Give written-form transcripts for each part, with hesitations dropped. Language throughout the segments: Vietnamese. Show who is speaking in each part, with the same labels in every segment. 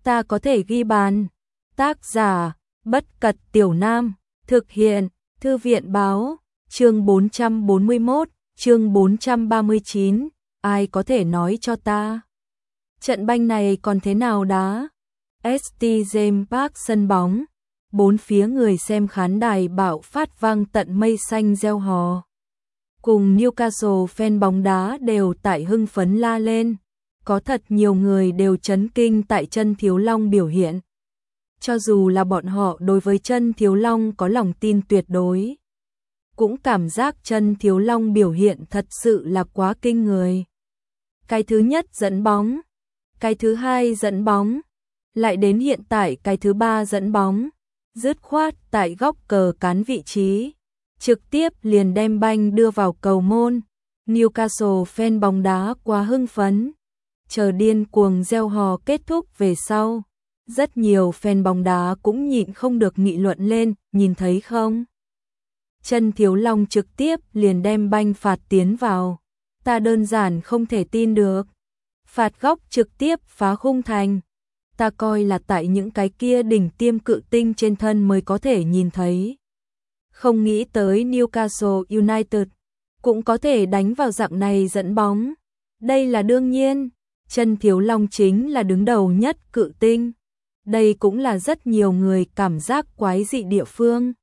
Speaker 1: ta có thể ghi bàn. Tác giả, Bất Cật Tiểu Nam, thực hiện, Thư viện báo, chương 441, chương 439, ai có thể nói cho ta. Trận banh này còn thế nào đá? St. James Park sân bóng, bốn phía người xem khán đài bạo phát vang tận mây xanh reo hò. Cùng Newcastle fan bóng đá đều tại hưng phấn la lên, có thật nhiều người đều chấn kinh tại Chân Thiếu Long biểu hiện. Cho dù là bọn họ đối với Chân Thiếu Long có lòng tin tuyệt đối, cũng cảm giác Chân Thiếu Long biểu hiện thật sự là quá kinh người. Cái thứ nhất dẫn bóng, cái thứ hai dẫn bóng, lại đến hiện tại cái thứ ba dẫn bóng, dứt khoát tại góc cờ cán vị trí, trực tiếp liền đem banh đưa vào cầu môn. Newcastle fan bóng đá quá hưng phấn, chờ điên cuồng reo hò kết thúc về sau. Rất nhiều fan bóng đá cũng nhịn không được nghị luận lên, nhìn thấy không? Chân Thiếu Long trực tiếp liền đem banh phạt tiến vào. Ta đơn giản không thể tin được. Phạt góc trực tiếp phá khung thành. Ta coi là tại những cái kia đỉnh tiêm cự tinh trên thân mới có thể nhìn thấy. Không nghĩ tới Newcastle United cũng có thể đánh vào dạng này dẫn bóng. Đây là đương nhiên, Chân Thiếu Long chính là đứng đầu nhất cự tinh. Đây cũng là rất nhiều người cảm giác quái dị địa phương.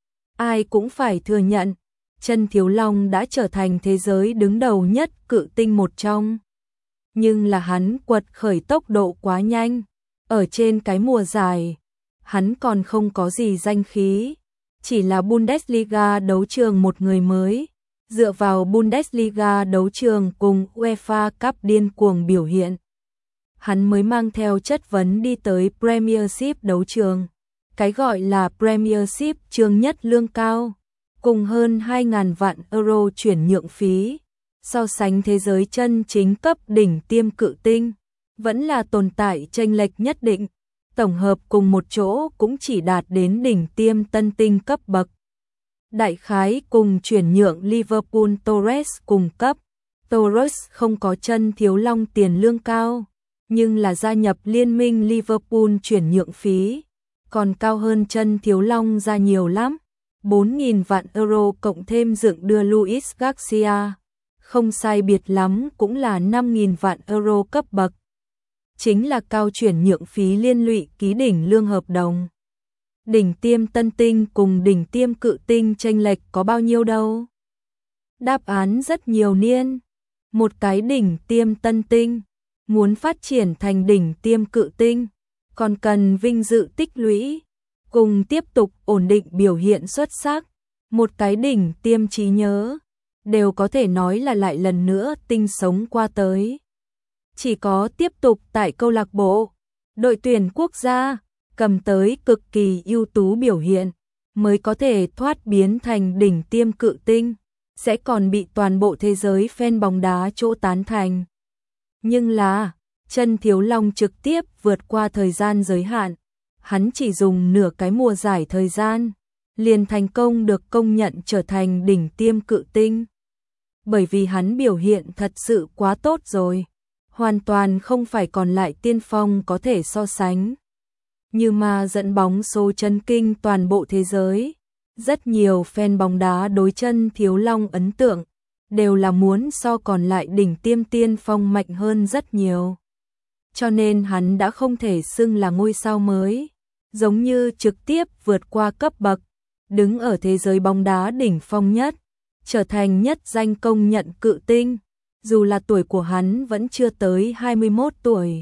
Speaker 1: Ai cũng phải thừa nhận, Chân Thiếu Long đã trở thành thế giới đứng đầu nhất cự tinh một trong. Nhưng là hắn quật khởi tốc độ quá nhanh. Ở trên cái mùa giải, hắn còn không có gì danh khí. Chỉ là Bundesliga đấu trường một người mới. Dựa vào Bundesliga đấu trường cùng UEFA Cup điên cuồng biểu hiện, hắn mới mang theo chất vấn đi tới Premiership đấu trường. Cái gọi là Premiership trường nhất lương cao, cùng hơn 2.000 vạn euro chuyển nhượng phí. So sánh thế giới chân chính cấp đỉnh tiêm cự tinh, vẫn là tồn tại chênh lệch nhất định. Tổng hợp cùng một chỗ cũng chỉ đạt đến đỉnh tiêm tân tinh cấp bậc. Đại khái cùng chuyển nhượng Liverpool Torres cùng cấp. Torres không có Chân Thiếu Long tiền lương cao, nhưng là gia nhập liên minh Liverpool chuyển nhượng phí còn cao hơn Chân Thiếu Long ra nhiều lắm. 4.000 vạn euro cộng thêm dựng đưa Luis Garcia, không sai biệt lắm cũng là 5.000 vạn euro cấp bậc. Chính là cao chuyển nhượng phí liên lụy ký đỉnh lương hợp đồng. Đỉnh tiêm tân tinh cùng đỉnh tiêm cự tinh chênh lệch có bao nhiêu đâu? Đáp án rất nhiều niên. Một cái đỉnh tiêm tân tinh muốn phát triển thành đỉnh tiêm cự tinh, còn cần vinh dự tích lũy, cùng tiếp tục ổn định biểu hiện xuất sắc. Một cái đỉnh tiêm trí nhớ, đều có thể nói là lại lần nữa tinh sống qua tới. Chỉ có tiếp tục tại câu lạc bộ, đội tuyển quốc gia, cầm tới cực kỳ ưu tú biểu hiện, mới có thể thoát biến thành đỉnh tiêm cự tinh, sẽ còn bị toàn bộ thế giới fan bóng đá chỗ tán thành. Nhưng là, Chân Thiếu Long trực tiếp vượt qua thời gian giới hạn, hắn chỉ dùng nửa cái mùa giải thời gian, liền thành công được công nhận trở thành đỉnh tiêm cự tinh. Bởi vì hắn biểu hiện thật sự quá tốt rồi, hoàn toàn không phải còn lại tiên phong có thể so sánh. Như mà dẫn bóng số chấn kinh toàn bộ thế giới, rất nhiều fan bóng đá đối Chân Thiếu Long ấn tượng, đều là muốn so còn lại đỉnh tiêm tiên phong mạnh hơn rất nhiều. Cho nên hắn đã không thể xưng là ngôi sao mới, giống như trực tiếp vượt qua cấp bậc, đứng ở thế giới bóng đá đỉnh phong nhất, trở thành nhất danh công nhận cự tinh, dù là tuổi của hắn vẫn chưa tới 21 tuổi.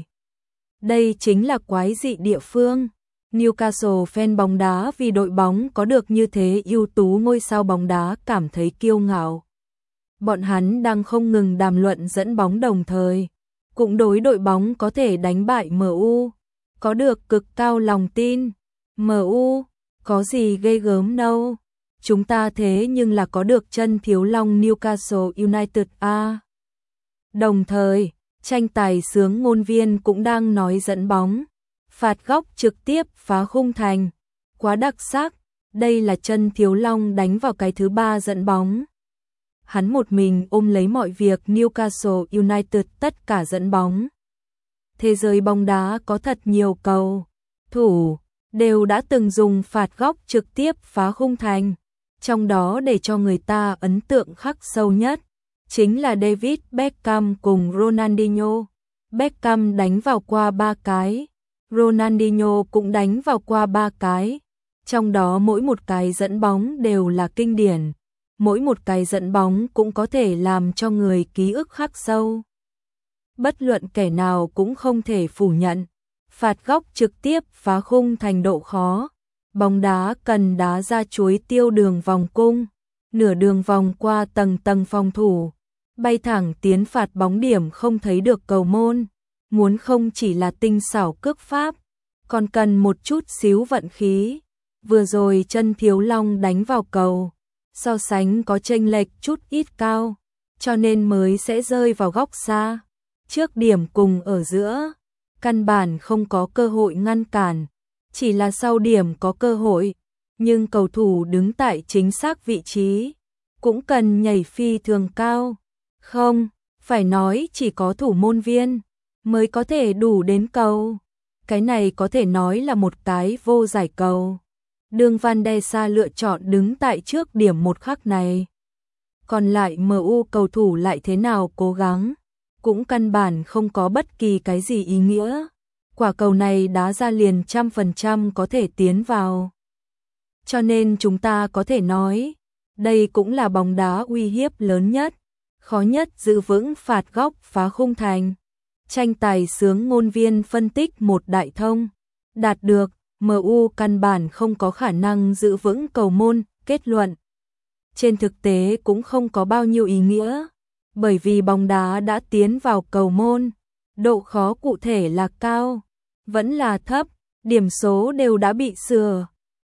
Speaker 1: Đây chính là quái dị địa phương. Newcastle fan bóng đá vì đội bóng có được như thế ưu tú ngôi sao bóng đá cảm thấy kiêu ngạo. Bọn hắn đang không ngừng đàm luận dẫn bóng đồng thời, cũng đối đội bóng có thể đánh bại MU, có được cực cao lòng tin. MU, có gì ghê gớm đâu. Chúng ta thế nhưng là có được Chân Thiếu Long Newcastle United a. Đồng thời, tranh tài sướng ngôn viên cũng đang nói dẫn bóng, phạt góc trực tiếp phá khung thành. Quá đặc sắc, đây là Chân Thiếu Long đánh vào cái thứ ba dẫn bóng. Hắn một mình ôm lấy mọi việc Newcastle United tất cả dẫn bóng. thế giới bóng đá có thật nhiều cầu thủ đều đã từng dùng phạt góc trực tiếp phá khung thành, trong đó để cho người ta ấn tượng khắc sâu nhất chính là David Beckham cùng Ronaldinho. Beckham đánh vào qua 3 cái, Ronaldinho cũng đánh vào qua 3 cái, trong đó mỗi một cái dẫn bóng đều là kinh điển, mỗi một cái dẫn bóng cũng có thể làm cho người ký ức khắc sâu. Bất luận kẻ nào cũng không thể phủ nhận, phạt góc trực tiếp phá khung thành độ khó, bóng đá cần đá ra chuối tiêu đường vòng cung, nửa đường vòng qua tầng tầng phòng thủ, bay thẳng tiến phạt bóng điểm không thấy được cầu môn, muốn không chỉ là tinh xảo cước pháp, còn cần một chút xíu vận khí. Vừa rồi chân Thiếu Long đánh vào cầu, so sánh có chênh lệch chút ít cao, cho nên mới sẽ rơi vào góc xa. Trước điểm cùng ở giữa, căn bản không có cơ hội ngăn cản, chỉ là sau điểm có cơ hội, nhưng cầu thủ đứng tại chính xác vị trí, cũng cần nhảy phi thường cao. Không, phải nói chỉ có thủ môn viên mới có thể đủ đến cầu. Cái này có thể nói là một cái vô giải cầu. Đường Van der Sa lựa chọn đứng tại trước điểm một khắc này. Còn lại MU cầu thủ lại thế nào cố gắng, cũng căn bản không có bất kỳ cái gì ý nghĩa. Quả cầu này đá ra liền 100% có thể tiến vào. Cho nên chúng ta có thể nói, đây cũng là bóng đá uy hiếp lớn nhất, khó nhất giữ vững phạt góc phá khung thành. Tranh tài sướng ngôn viên phân tích một đại thông, đạt được, MU căn bản không có khả năng giữ vững cầu môn, kết luận. Trên thực tế cũng không có bao nhiêu ý nghĩa, bởi vì bóng đá đã tiến vào cầu môn, độ khó cụ thể là cao, vẫn là thấp, điểm số đều đã bị sửa.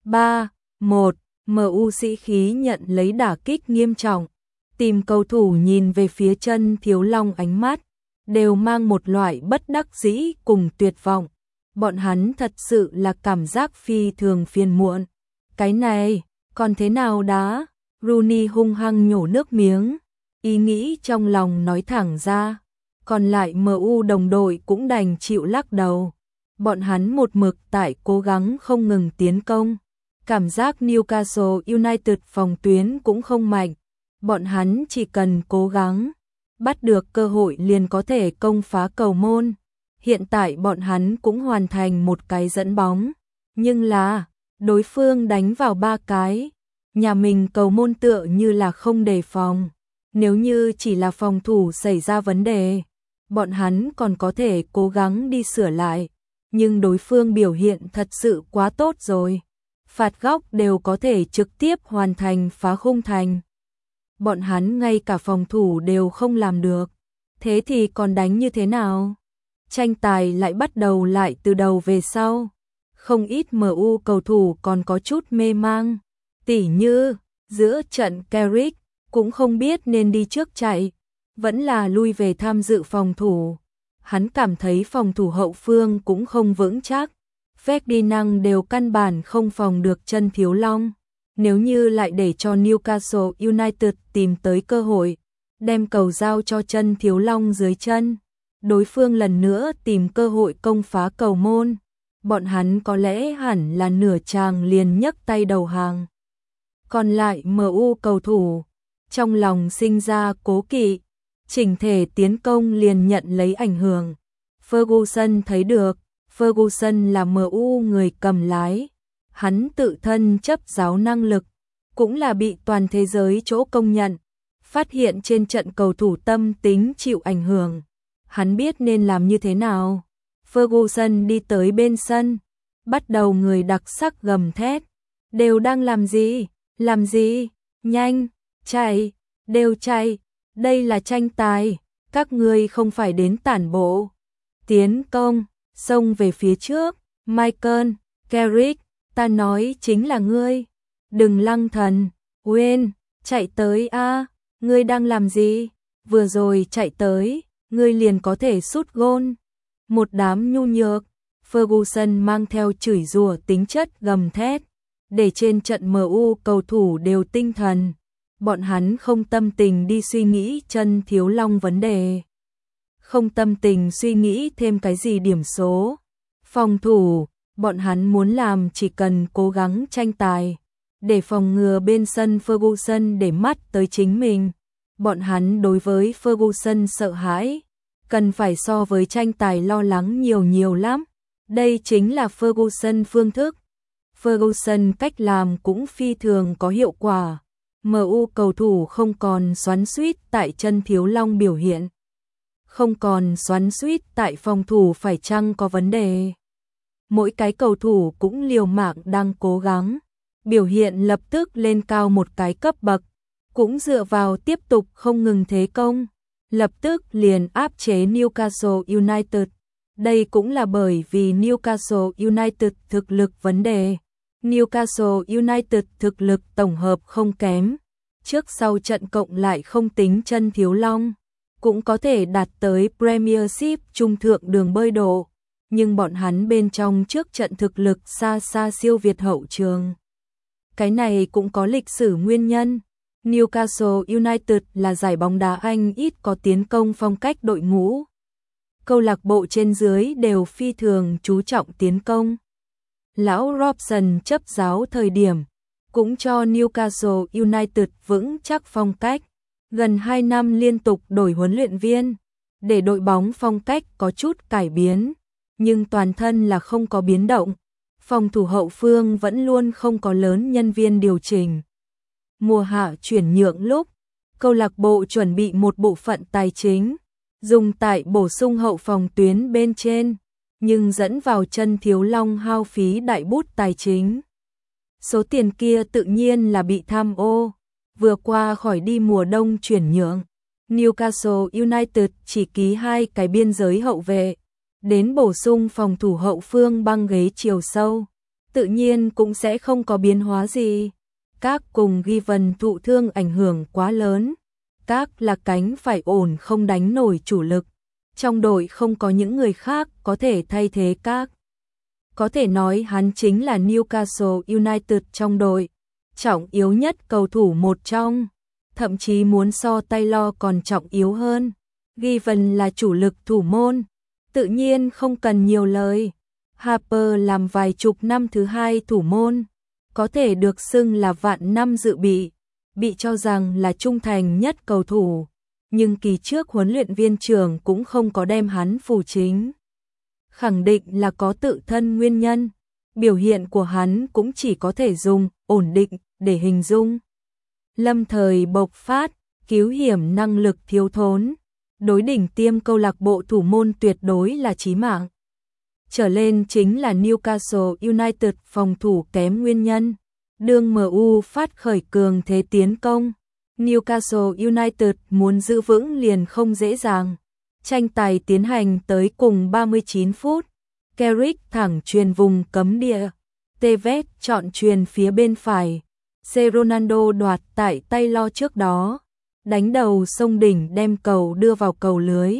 Speaker 1: 3-1, MU sĩ khí nhận lấy đả kích nghiêm trọng, tìm cầu thủ nhìn về phía chân Thiếu Long ánh mắt, đều mang một loại bất đắc dĩ cùng tuyệt vọng. Bọn hắn thật sự là cảm giác phi thường phiền muộn. Cái này, còn thế nào đá? Rooney hung hăng nhổ nước miếng, ý nghĩ trong lòng nói thẳng ra. Còn lại MU đồng đội cũng đành chịu lắc đầu. Bọn hắn một mực tại cố gắng không ngừng tiến công. Cảm giác Newcastle United phòng tuyến cũng không mạnh. Bọn hắn chỉ cần cố gắng, bắt được cơ hội liền có thể công phá cầu môn. Hiện tại bọn hắn cũng hoàn thành một cái dẫn bóng, nhưng là đối phương đánh vào 3 cái, nhà mình cầu môn tựa như là không đề phòng. Nếu như chỉ là phòng thủ xảy ra vấn đề, bọn hắn còn có thể cố gắng đi sửa lại, nhưng đối phương biểu hiện thật sự quá tốt rồi. Phạt góc đều có thể trực tiếp hoàn thành phá khung thành. Bọn hắn ngay cả phòng thủ đều không làm được, thế thì còn đánh như thế nào? Tranh tài lại bắt đầu lại từ đầu về sau. Không ít MU cầu thủ còn có chút mê mang. Tỉ như, giữa trận Carrick cũng không biết nên đi trước chạy, vẫn là lui về tham dự phòng thủ. Hắn cảm thấy phòng thủ hậu phương cũng không vững chắc. Ferdinand đều căn bản không phòng được chân Thiếu Long. Nếu như lại để cho Newcastle United tìm tới cơ hội, đem cầu giao cho chân Thiếu Long dưới chân, đối phương lần nữa tìm cơ hội công phá cầu môn, bọn hắn có lẽ hẳn là nửa chàng liền nhấc tay đầu hàng. Còn lại MU cầu thủ, trong lòng sinh ra cố kỵ, chỉnh thể tiến công liền nhận lấy ảnh hưởng. Ferguson thấy được, Ferguson là MU người cầm lái, hắn tự thân chấp giáo năng lực, cũng là bị toàn thế giới chỗ công nhận. Phát hiện trên trận cầu thủ tâm tính chịu ảnh hưởng, hắn biết nên làm như thế nào. Ferguson đi tới bên sân, bắt đầu người đặc sắc gầm thét. Đều đang làm gì? Làm gì? Nhanh, chạy, đều chạy. Đây là tranh tài, các ngươi không phải đến tản bộ. Tiến công, xông về phía trước. Michael, Carrick, ta nói chính là ngươi. Đừng lăng thần. Wayne, chạy tới a. Ngươi đang làm gì? Vừa rồi chạy tới, ngươi liền có thể sút gôn. Một đám nhu nhược, Ferguson mang theo chửi rủa tính chất gầm thét, để trên trận MU cầu thủ đều tinh thần. Bọn hắn không tâm tình đi suy nghĩ chân Thiếu Long vấn đề. không tâm tình suy nghĩ thêm cái gì điểm số. Phòng thủ, bọn hắn muốn làm chỉ cần cố gắng tranh tài, để phòng ngừa bên sân Ferguson để mắt tới chính mình. Bọn hắn đối với Ferguson sợ hãi, cần phải so với tranh tài lo lắng nhiều lắm. Đây chính là Ferguson phương thức. Ferguson cách làm cũng phi thường có hiệu quả. MU cầu thủ không còn xoắn xuýt tại chân Thiếu Long biểu hiện, không còn xoắn xuýt tại phòng thủ phải chăng có vấn đề. Mỗi cái cầu thủ cũng liều mạng đang cố gắng, biểu hiện lập tức lên cao một cái cấp bậc, cũng dựa vào tiếp tục không ngừng thế công, lập tức liền áp chế Newcastle United. Đây cũng là bởi vì Newcastle United thực lực vấn đề. Newcastle United thực lực tổng hợp không kém, trước sau trận cộng lại không tính chân Thiếu Long, cũng có thể đạt tới Premiership trung thượng đường bơi độ, nhưng bọn hắn bên trong trước trận thực lực xa xa siêu việt hậu trường. Cái này cũng có lịch sử nguyên nhân. Newcastle United là giải bóng đá Anh ít có tiến công phong cách đội ngũ. Câu lạc bộ trên dưới đều phi thường chú trọng tiến công. Lão Robson chấp giáo thời điểm, cũng cho Newcastle United vững chắc phong cách. Gần 2 năm liên tục đổi huấn luyện viên, để đội bóng phong cách có chút cải biến, nhưng toàn thân là không có biến động. Phòng thủ hậu phương vẫn luôn không có lớn nhân viên điều chỉnh. Mùa hạ chuyển nhượng lúc, câu lạc bộ chuẩn bị một bộ phận tài chính, dùng tại bổ sung hậu phòng tuyến bên trên, nhưng dẫn vào chân Thiếu Long hao phí đại bút tài chính. Số tiền kia tự nhiên là bị tham ô. Vừa qua khỏi đi mùa đông chuyển nhượng, Newcastle United chỉ ký 2 cái biên giới hậu vệ, đến bổ sung phòng thủ hậu phương băng ghế chiều sâu, tự nhiên cũng sẽ không có biến hóa gì. Các cùng Given thụ thương ảnh hưởng quá lớn, các là cánh phải ổn không đánh nổi chủ lực, trong đội không có những người khác có thể thay thế các. Có thể nói hắn chính là Newcastle United trong đội, trọng yếu nhất cầu thủ một trong, thậm chí muốn so Taylor còn trọng yếu hơn. Given là chủ lực thủ môn, tự nhiên không cần nhiều lời. Harper làm vài chục năm thứ hai thủ môn, có thể được xưng là vạn năm dự bị cho rằng là trung thành nhất cầu thủ, nhưng kỳ trước huấn luyện viên trưởng cũng không có đem hắn phù chính. Khẳng định là có tự thân nguyên nhân, biểu hiện của hắn cũng chỉ có thể dùng ổn định để hình dung. Lâm thời bộc phát, cứu hiểm năng lực thiếu thốn, đối đỉnh tiêm câu lạc bộ thủ môn tuyệt đối là chí mạng. Trở lên chính là Newcastle United phòng thủ kém nguyên nhân. Đương MU phát khởi cường thế tiến công, Newcastle United muốn giữ vững liền không dễ dàng. Tranh tài tiến hành tới cùng 39 phút, Carrick thẳng truyền vùng cấm địa, Tevez chọn truyền phía bên phải, Ronaldo đoạt tại Taylor trước đó, đánh đầu sông đỉnh đem cầu đưa vào cầu lưới.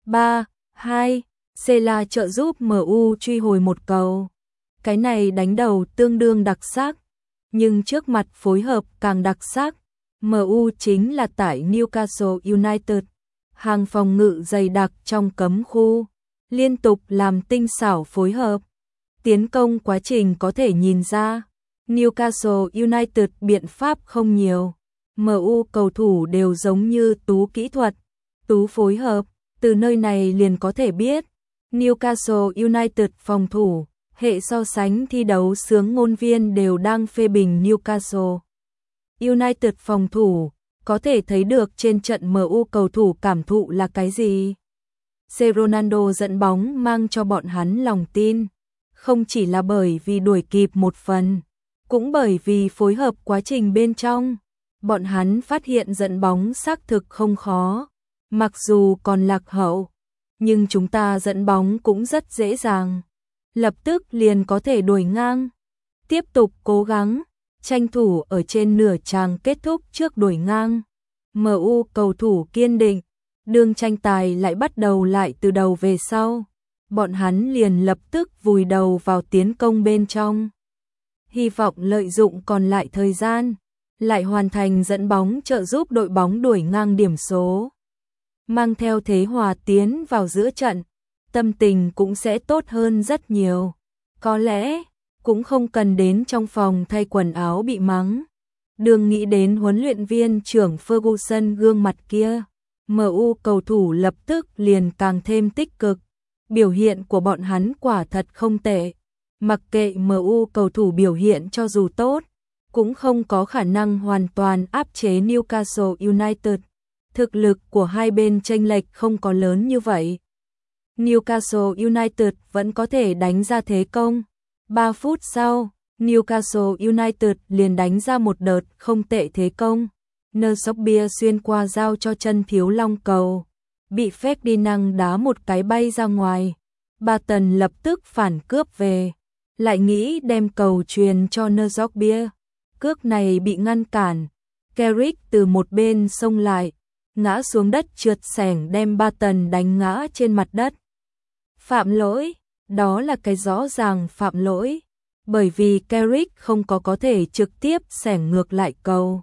Speaker 1: 3-2, Sela trợ giúp MU truy hồi một cầu. Cái này đánh đầu tương đương đặc sắc, nhưng trước mặt phối hợp càng đặc sắc. MU chính là tại Newcastle United, hàng phòng ngự dày đặc trong cấm khu, liên tục làm tinh xảo phối hợp. Tiến công quá trình có thể nhìn ra, Newcastle United biện pháp không nhiều. MU cầu thủ đều giống như tú kỹ thuật, tú phối hợp, từ nơi này liền có thể biết. Newcastle United phòng thủ, hệ so sánh thi đấu xướng ngôn viên đều đang phê bình Newcastle United phòng thủ, có thể thấy được trên trận MU cầu thủ cảm thụ là cái gì. Ronaldo dẫn bóng mang cho bọn hắn lòng tin, không chỉ là bởi vì đuổi kịp một phần, cũng bởi vì phối hợp quá trình bên trong. Bọn hắn phát hiện dẫn bóng xác thực không khó, mặc dù còn lạc hậu, nhưng chúng ta dẫn bóng cũng rất dễ dàng, lập tức liền có thể đuổi ngang. Tiếp tục cố gắng, tranh thủ ở trên nửa chàng kết thúc trước đuổi ngang. MU cầu thủ kiên định, đương tranh tài lại bắt đầu lại từ đầu về sau, bọn hắn liền lập tức vùi đầu vào tiến công bên trong. Hy vọng lợi dụng còn lại thời gian, lại hoàn thành dẫn bóng trợ giúp đội bóng đuổi ngang điểm số. mang theo thế hòa tiến vào giữa trận, tâm tình cũng sẽ tốt hơn rất nhiều. Có lẽ, cũng không cần đến trong phòng thay quần áo bị mắng. Đừng nghĩ đến huấn luyện viên trưởng Ferguson gương mặt kia. MU cầu thủ lập tức liền càng thêm tích cực. Biểu hiện của bọn hắn quả thật không tệ. Mặc kệ MU cầu thủ biểu hiện cho dù tốt, cũng không có khả năng hoàn toàn áp chế Newcastle United. Thực lực của hai bên chênh lệch không có lớn như vậy. Newcastle United vẫn có thể đánh ra thế công. 3 phút sau, Newcastle United liền đánh ra một đợt không tệ thế công. Nersokbia xuyên qua giao cho chân Thiếu Long cầu, bị Ferdinand đá một cái bay ra ngoài. Barton lập tức phản cướp về, lại nghĩ đem cầu truyền cho Nersokbia. Cước này bị ngăn cản. Carrick từ một bên xông lại, ngã xuống đất trượt xẻng đem Barton đánh ngã trên mặt đất. Phạm lỗi, đó là cái rõ ràng phạm lỗi, bởi vì Carrick không có thể trực tiếp xẻng ngược lại cầu,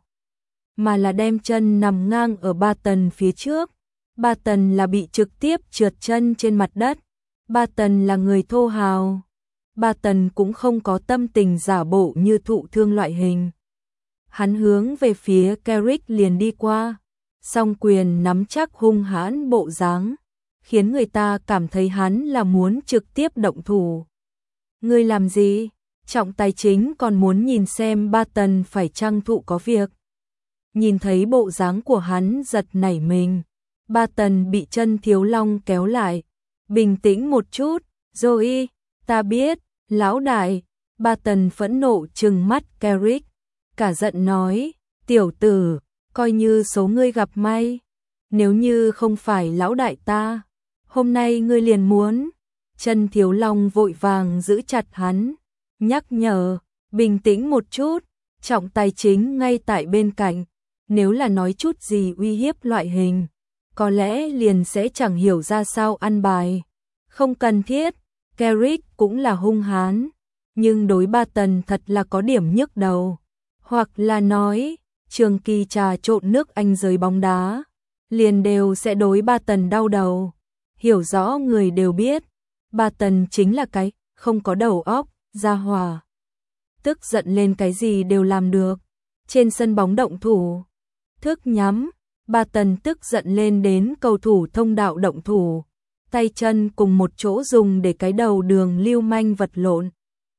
Speaker 1: mà là đem chân nằm ngang ở Barton phía trước. Barton là bị trực tiếp trượt chân trên mặt đất. Barton là người thô hào. Barton cũng không có tâm tình giả bộ như thụ thương loại hình. Hắn hướng về phía Carrick liền đi qua, song quyền nắm chắc hung hãn bộ dáng, khiến người ta cảm thấy hắn là muốn trực tiếp động thủ. Ngươi làm gì? Trọng tài chính còn muốn nhìn xem Barton phải chăng thụ có việc. Nhìn thấy bộ dáng của hắn giật nảy mình. Barton bị chân Thiếu Long kéo lại. Bình tĩnh một chút, Joey, ta biết, lão đại. Barton phẫn nộ trừng mắt Carrick, cả giận nói, tiểu tử, coi như số ngươi gặp may. Nếu như không phải lão đại ta, hôm nay ngươi liền muốn. Chân Thiếu Long vội vàng giữ chặt hắn, nhắc nhở, bình tĩnh một chút, trọng tài chính ngay tại bên cạnh. Nếu là nói chút gì uy hiếp loại hình, có lẽ liền sẽ chẳng hiểu ra sao ăn bài. Không cần thiết. Carrick cũng là hung hãn, nhưng đối Barton thật là có điểm nhức đầu. Hoặc là nói, trường kỳ trà trộn nước Anh giới bóng đá, liền đều sẽ đối Barton đau đầu. Hiểu rõ người đều biết, Barton chính là cái không có đầu óc, gia hỏa. Tức giận lên cái gì đều làm được. Trên sân bóng động thủ, thức nhắm, Barton tức giận lên đến cầu thủ thông đạo động thủ, tay chân cùng một chỗ dùng để cái đầu đường lưu manh vật lộn,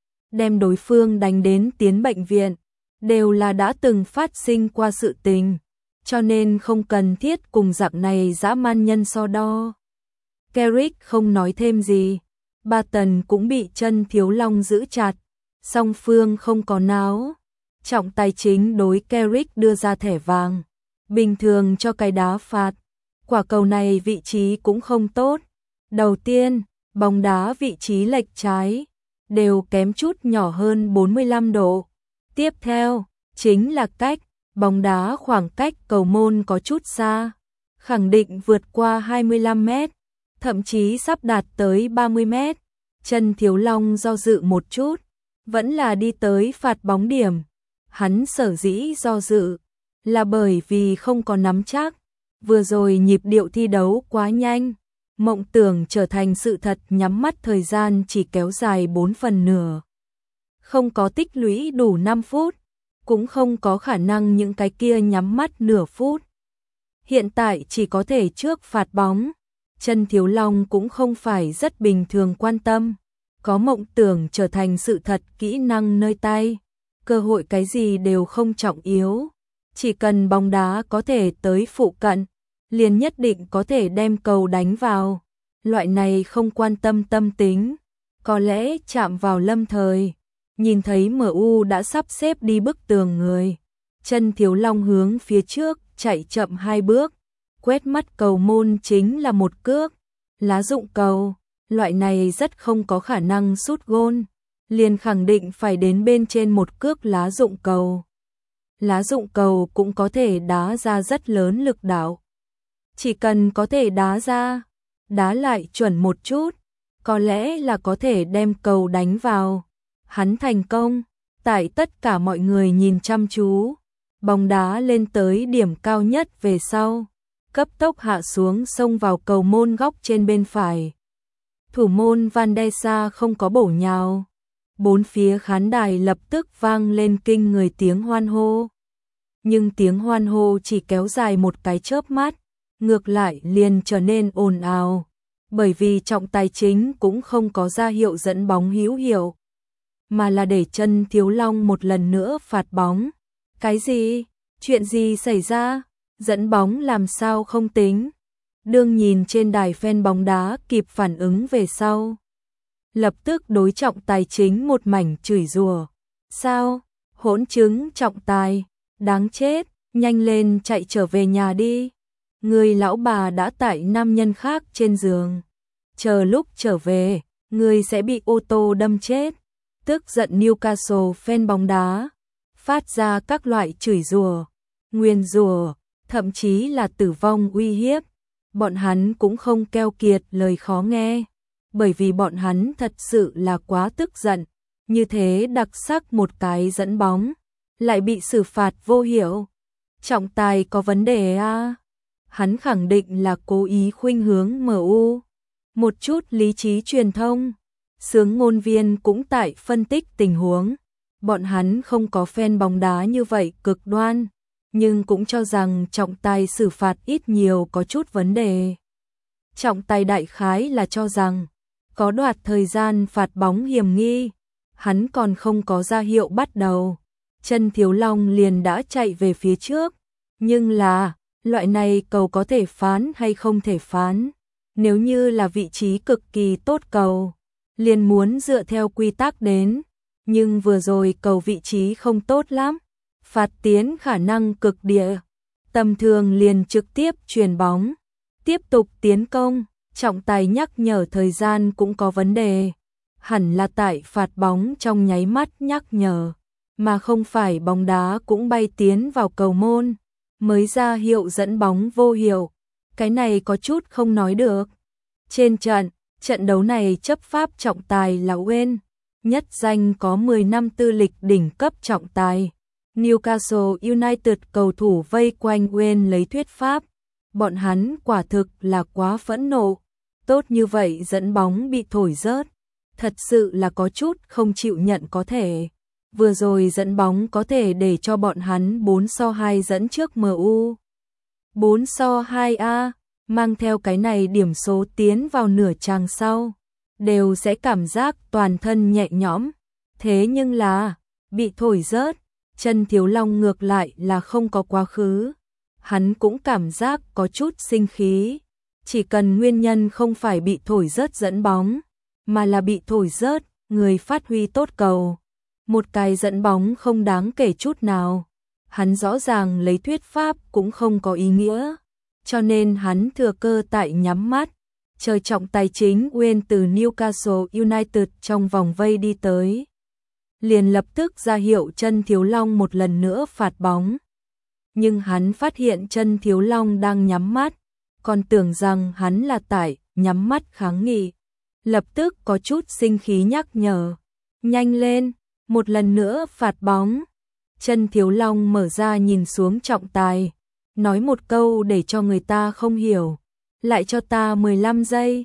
Speaker 1: đem đối phương đánh đến tiến bệnh viện, đều là đã từng phát sinh qua sự tình, cho nên không cần thiết cùng dạng này dã man nhân so đo. Carrick không nói thêm gì, Barton cũng bị chân Thiếu Long giữ chặt, song phương không có náo. Trọng tài chính đối Carrick đưa ra thẻ vàng, bình thường cho cái đá phạt. Quả cầu này vị trí cũng không tốt. Đầu tiên, bóng đá vị trí lệch trái, đều kém chút nhỏ hơn 45 độ. Tiếp theo, chính là cách, bóng đá khoảng cách cầu môn có chút xa, khẳng định vượt qua 25 mét, thậm chí sắp đạt tới 30 mét. Chân Thiếu Long do dự một chút, vẫn là đi tới phạt bóng điểm. Hắn sở dĩ do dự, là bởi vì không có nắm chắc. Vừa rồi nhịp điệu thi đấu quá nhanh, mộng tưởng trở thành sự thật nhắm mắt thời gian chỉ kéo dài 4/4. Không có tích lũy đủ 5 phút, cũng không có khả năng những cái kia nhắm mắt nửa phút. Hiện tại chỉ có thể trước phạt bóng. Chân Thiếu Long cũng không phải rất bình thường quan tâm. Có mộng tưởng trở thành sự thật kỹ năng nơi tay. Cơ hội cái gì đều không trọng yếu. Chỉ cần bóng đá có thể tới phụ cận, liền nhất định có thể đem cầu đánh vào. Loại này không quan tâm tâm tính. Có lẽ chạm vào lâm thời. Nhìn thấy MU đã sắp xếp đi bức tường người. Chân Thiếu Long hướng phía trước, chạy chậm 2 bước. Quét mắt cầu môn chính là một cước. Lá dụng cầu, loại này rất không có khả năng sút gôn. Liền khẳng định phải đến bên trên một cước lá dụng cầu. Lá dụng cầu cũng có thể đá ra rất lớn lực đạo. Chỉ cần có thể đá ra, đá lại chuẩn một chút, có lẽ là có thể đem cầu đánh vào. Hắn thành công, tại tất cả mọi người nhìn chăm chú, bóng đá lên tới điểm cao nhất về sau. cấp tốc hạ xuống xông vào cầu môn góc trên bên phải. Thủ môn Van der Sar không có bổ nhào. Bốn phía khán đài lập tức vang lên kinh người tiếng hoan hô. Nhưng tiếng hoan hô chỉ kéo dài một cái chớp mắt, ngược lại liền trở nên ồn ào, bởi vì trọng tài chính cũng không có ra hiệu dẫn bóng hữu hiệu, mà là để Chân Thiếu Long một lần nữa phạt bóng. Cái gì? Chuyện gì xảy ra? Dẫn bóng làm sao không tính? Đương nhìn trên đài fan bóng đá kịp phản ứng về sau, lập tức đối trọng tài chính một mảnh chửi rủa. Sao? Hỗn chứng trọng tài, đáng chết, nhanh lên chạy trở về nhà đi. Người lão bà đã tại nam nhân khác trên giường. Chờ lúc trở về, người sẽ bị ô tô đâm chết. Tức giận Newcastle fan bóng đá phát ra các loại chửi rủa, nguyền rủa, thậm chí là tử vong uy hiếp. Bọn hắn cũng không keo kiệt lời khó nghe, bởi vì bọn hắn thật sự là quá tức giận. Như thế đặc sắc một cái dẫn bóng, lại bị xử phạt vô hiệu. Trọng tài có vấn đề à? Hắn khẳng định là cố ý khuynh hướng MU. Một chút lý trí truyền thông, xướng ngôn viên cũng tại phân tích tình huống. Bọn hắn không có fan bóng đá như vậy cực đoan, nhưng cũng cho rằng trọng tài xử phạt ít nhiều có chút vấn đề. Trọng tài đại khái là cho rằng có đoạt thời gian phạt bóng hiểm nghi, hắn còn không có ra hiệu bắt đầu, Chân Thiếu Long liền đã chạy về phía trước. Nhưng là, loại này cầu có thể phán hay không thể phán? Nếu như là vị trí cực kỳ tốt cầu, liền muốn dựa theo quy tắc đến, nhưng vừa rồi cầu vị trí không tốt lắm, phạt tiến khả năng cực địa, tầm thường liền trực tiếp chuyền bóng, tiếp tục tiến công. Trọng tài nhắc nhở thời gian cũng có vấn đề, hẳn là tại phạt bóng trong nháy mắt nhắc nhở, mà không phải bóng đá cũng bay tiến vào cầu môn, mới ra hiệu dẫn bóng vô hiệu. Cái này có chút không nói được. Trên trận đấu này chấp pháp trọng tài là Wayne, nhất danh có 10 năm tư lịch đỉnh cấp trọng tài. Newcastle United cầu thủ vây quanh Wayne lấy thuyết pháp, bọn hắn quả thực là quá phẫn nộ. Tốt như vậy dẫn bóng bị thổi rớt, thật sự là có chút không chịu nhận có thể. Vừa rồi dẫn bóng có thể để cho bọn hắn 4-2 dẫn trước MU. 4-2 mang theo cái này điểm số tiến vào nửa chàng sau, đều sẽ cảm giác toàn thân nhẹ nhõm. Thế nhưng là, bị thổi rớt, Chân Thiếu Long ngược lại là không có quá khứ. Hắn cũng cảm giác có chút sinh khí. Chỉ cần nguyên nhân không phải bị thổi rớt dẫn bóng, mà là bị thổi rớt người phát huy tốt cầu. Một cái dẫn bóng không đáng kể chút nào. Hắn rõ ràng lấy thuyết pháp cũng không có ý nghĩa. Cho nên hắn thừa cơ tại nhắm mắt, chờ trọng tài chính Wayne từ Newcastle United trong vòng vây đi tới. Liền lập tức ra hiệu Chân Thiếu Long một lần nữa phạt bóng. Nhưng hắn phát hiện Chân Thiếu Long đang nhắm mắt, còn tưởng rằng hắn là tại nhắm mắt kháng nghị. Lập tức có chút sinh khí nhắc nhở. Nhanh lên, một lần nữa phạt bóng. Chân Thiếu Long mở ra nhìn xuống trọng tài, nói một câu để cho người ta không hiểu. Lại cho ta 15 giây.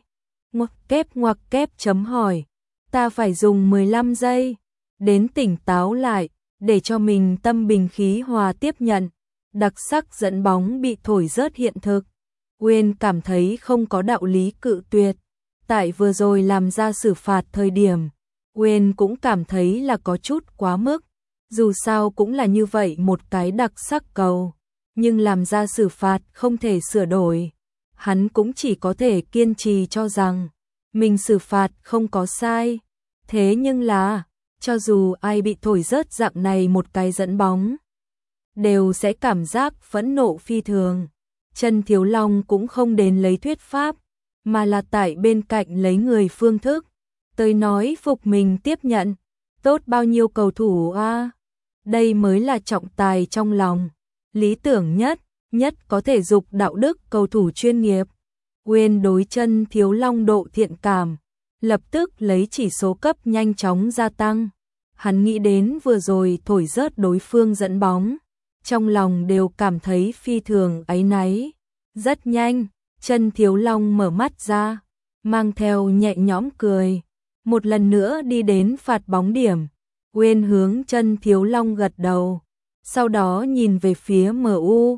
Speaker 1: Ngoặc kép chấm hỏi. Ta phải dùng 15 giây. Đến tỉnh táo lại, để cho mình tâm bình khí hòa tiếp nhận. Đặc sắc dẫn bóng bị thổi rớt hiện thực. Wayne cảm thấy không có đạo lý cự tuyệt. Tại vừa rồi làm ra xử phạt thời điểm, Wayne cũng cảm thấy là có chút quá mức. Dù sao cũng là như vậy một cái đặc sắc cầu, nhưng làm ra xử phạt không thể sửa đổi. Hắn cũng chỉ có thể kiên trì cho rằng mình xử phạt không có sai. Thế nhưng là, cho dù ai bị thổi rớt dạng này một cái dẫn bóng, đều sẽ cảm giác phẫn nộ phi thường. Chân Thiếu Long cũng không đến lấy thuyết pháp, mà là tại bên cạnh lấy người phương thức, tới nói phục mình tiếp nhận. Tốt bao nhiêu cầu thủ a, đây mới là trọng tài trong lòng lý tưởng nhất có thể dục đạo đức cầu thủ chuyên nghiệp. Wayne đối Chân Thiếu Long độ thiện cảm, lập tức lấy chỉ số cấp nhanh chóng gia tăng. Hắn nghĩ đến vừa rồi thổi rớt đối phương dẫn bóng, trong lòng đều cảm thấy phi thường áy náy. Rất nhanh, Chân Thiếu Long mở mắt ra, mang theo nhẹ nhõm cười, một lần nữa đi đến phạt bóng điểm. Uyên hướng Chân Thiếu Long gật đầu, sau đó nhìn về phía MU.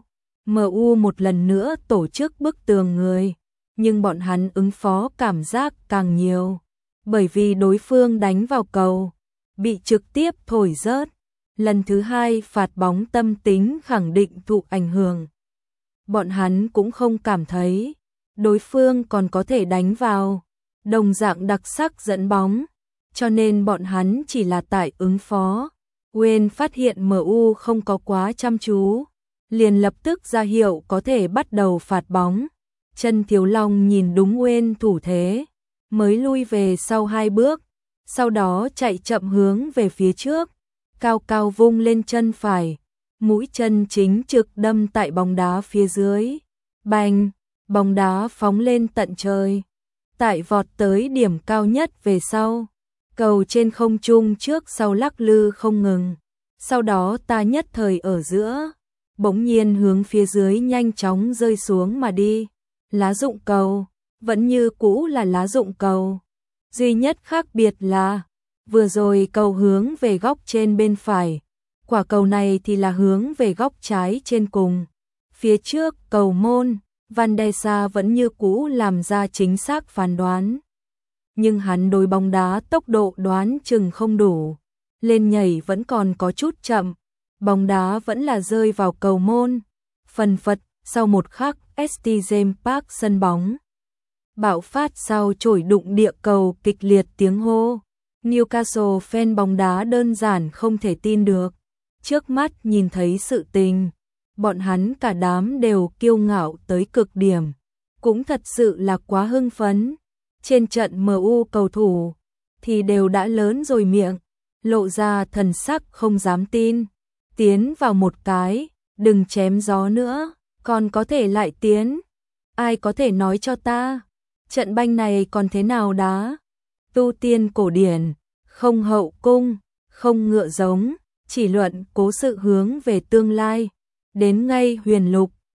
Speaker 1: MU một lần nữa tổ chức bức tường người, nhưng bọn hắn ứng phó cảm giác càng nhiều, bởi vì đối phương đánh vào cầu, bị trực tiếp thổi rớt. Lần thứ hai phạt bóng tâm tính khẳng định thụ ảnh hưởng. Bọn hắn cũng không cảm thấy đối phương còn có thể đánh vào, đồng dạng đặc sắc dẫn bóng, cho nên bọn hắn chỉ là tại ứng phó. Uyên phát hiện MU không có quá chăm chú, liền lập tức ra hiệu có thể bắt đầu phạt bóng. Chân Thiếu Long nhìn đúng Uyên thủ thế, mới lui về sau 2 bước, sau đó chạy chậm hướng về phía trước, cao cao vung lên chân phải, mũi chân chính trực đâm tại bóng đá phía dưới. Bành, bóng đá phóng lên tận trời. Tại vọt tới điểm cao nhất về sau, cầu trên không trung trước sau lắc lư không ngừng. Sau đó ta nhất thời ở giữa, bỗng nhiên hướng phía dưới nhanh chóng rơi xuống mà đi. Lá dụng cầu, vẫn như cũ là lá dụng cầu. Duy nhất khác biệt là, vừa rồi cầu hướng về góc trên bên phải, quả cầu này thì là hướng về góc trái trên cùng. Phía trước cầu môn, Van der Sa vẫn như cũ làm ra chính xác phán đoán. Nhưng hắn đối bóng đá tốc độ đoán chừng không đủ, lên nhảy vẫn còn có chút chậm, bóng đá vẫn là rơi vào cầu môn. Phần phật, sau một khắc, St. James Park sân bóng bạo phát sau chổi đụng địa cầu kịch liệt tiếng hô. Newcastle fan bóng đá đơn giản không thể tin được. Trước mắt nhìn thấy sự tình, bọn hắn cả đám đều kiêu ngạo tới cực điểm, cũng thật sự là quá hưng phấn. Trên trận MU cầu thủ thì đều đã lớn rồi miệng, lộ ra thần sắc không dám tin. Tiến vào một cái, đừng chém gió nữa, còn có thể lại tiến. Ai có thể nói cho ta, trận banh này còn thế nào đá? Tu tiên cổ điển, không hậu cung, không ngựa giống, chỉ luận cố sự hướng về tương lai. Đến ngay huyền lục,